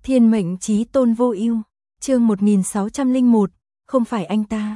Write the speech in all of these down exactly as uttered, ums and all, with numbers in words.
Thiên mệnh chí tôn vô ưu, chương một nghìn sáu trăm lẻ một, không phải anh ta.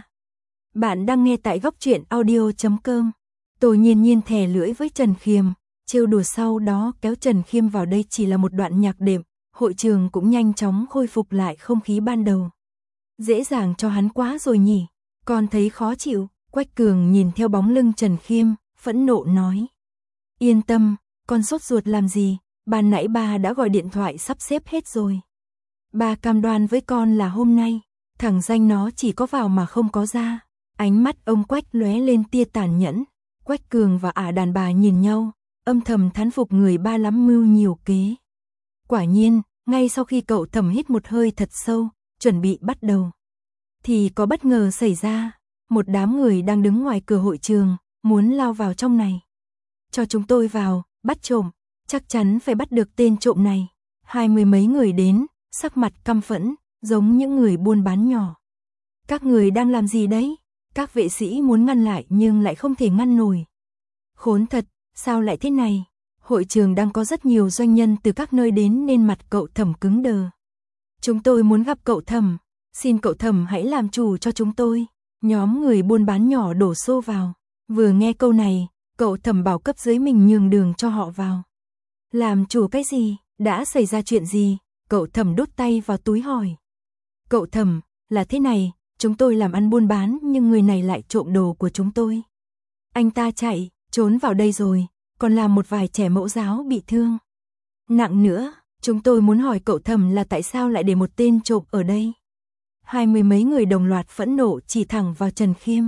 Bạn đang nghe tại góc truyện audio chấm com. Tôi nhiên nhiên thè lưỡi với Trần Khiêm, trêu đùa sau đó kéo Trần Khiêm vào đây chỉ là một đoạn nhạc đệm, hội trường cũng nhanh chóng khôi phục lại không khí ban đầu. Dễ dàng cho hắn quá rồi nhỉ, con thấy khó chịu. Quách Cường nhìn theo bóng lưng Trần Khiêm, phẫn nộ nói. Yên tâm, con sốt ruột làm gì, ban nãy ba đã gọi điện thoại sắp xếp hết rồi. Ba cam đoan với con là hôm nay, thằng danh nó chỉ có vào mà không có ra. Ánh mắt ông Quách lóe lên tia tàn nhẫn. Quách Cường và ả đàn bà nhìn nhau, âm thầm thán phục người ba lắm mưu nhiều kế. Quả nhiên, ngay sau khi cậu Thẩm hít một hơi thật sâu, chuẩn bị bắt đầu, thì có bất ngờ xảy ra. Một đám người đang đứng ngoài cửa hội trường, muốn lao vào trong này. Cho chúng tôi vào, bắt trộm, chắc chắn phải bắt được tên trộm này. Hai mươi mấy người đến, sắc mặt căm phẫn, giống những người buôn bán nhỏ. Các người đang làm gì đấy? Các vệ sĩ muốn ngăn lại nhưng lại không thể ngăn nổi. Khốn thật, sao lại thế này? Hội trường đang có rất nhiều doanh nhân từ các nơi đến nên mặt cậu Thẩm cứng đờ. Chúng tôi muốn gặp cậu Thẩm, xin cậu Thẩm hãy làm chủ cho chúng tôi. Nhóm người buôn bán nhỏ đổ xô vào. Vừa nghe câu này, cậu Thẩm bảo cấp dưới mình nhường đường cho họ vào. Làm chủ cái gì? Đã xảy ra chuyện gì? Cậu Thẩm đút tay vào túi hỏi. Cậu Thẩm, là thế này, chúng tôi làm ăn buôn bán nhưng người này lại trộm đồ của chúng tôi. Anh ta chạy, trốn vào đây rồi, còn làm một vài trẻ mẫu giáo bị thương nặng nữa. Chúng tôi muốn hỏi cậu Thẩm là tại sao lại để một tên trộm ở đây? Hai mươi mấy người đồng loạt phẫn nộ chỉ thẳng vào Trần Khiêm.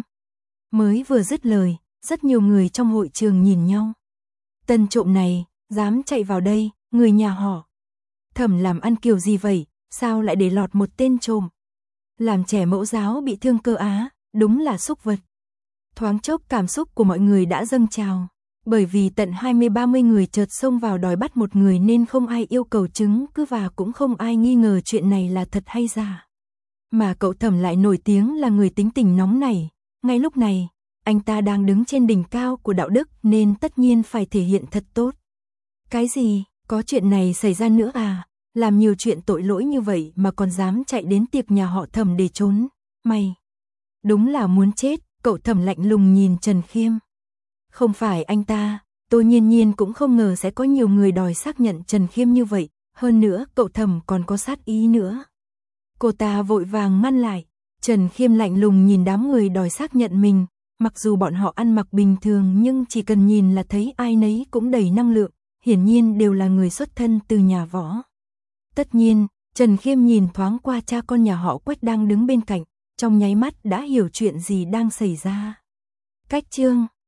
Mới vừa dứt lời, rất nhiều người trong hội trường nhìn nhau. Tên trộm này, dám chạy vào đây, người nhà họ Thẩm làm ăn kiểu gì vậy, sao lại để lọt một tên trộm? Làm trẻ mẫu giáo bị thương cơ á, đúng là súc vật. Thoáng chốc cảm xúc của mọi người đã dâng trào. Bởi vì tận hai mươi ba mươi người chợt xông vào đòi bắt một người nên không ai yêu cầu chứng cứ và cũng không ai nghi ngờ chuyện này là thật hay giả. Mà cậu Thẩm lại nổi tiếng là người tính tình nóng nảy. Ngay lúc này, anh ta đang đứng trên đỉnh cao của đạo đức nên tất nhiên phải thể hiện thật tốt. Cái gì? Có chuyện này xảy ra nữa à? Làm nhiều chuyện tội lỗi như vậy mà còn dám chạy đến tiệc nhà họ Thẩm để trốn. Mày, đúng là muốn chết. Cậu Thẩm lạnh lùng nhìn Trần Khiêm. Không phải anh ta, tôi nhiên nhiên cũng không ngờ sẽ có nhiều người đòi xác nhận Trần Khiêm như vậy. Hơn nữa cậu Thẩm còn có sát ý nữa. Cô ta vội vàng ngăn lại. Trần Khiêm lạnh lùng nhìn đám người đòi xác nhận mình. Mặc dù bọn họ ăn mặc bình thường nhưng chỉ cần nhìn là thấy ai nấy cũng đầy năng lượng. Hiển nhiên đều là người xuất thân từ nhà võ. Tất nhiên, Trần Khiêm nhìn thoáng qua cha con nhà họ Quách đang đứng bên cạnh. Trong nháy mắt đã hiểu chuyện gì đang xảy ra. Cách chương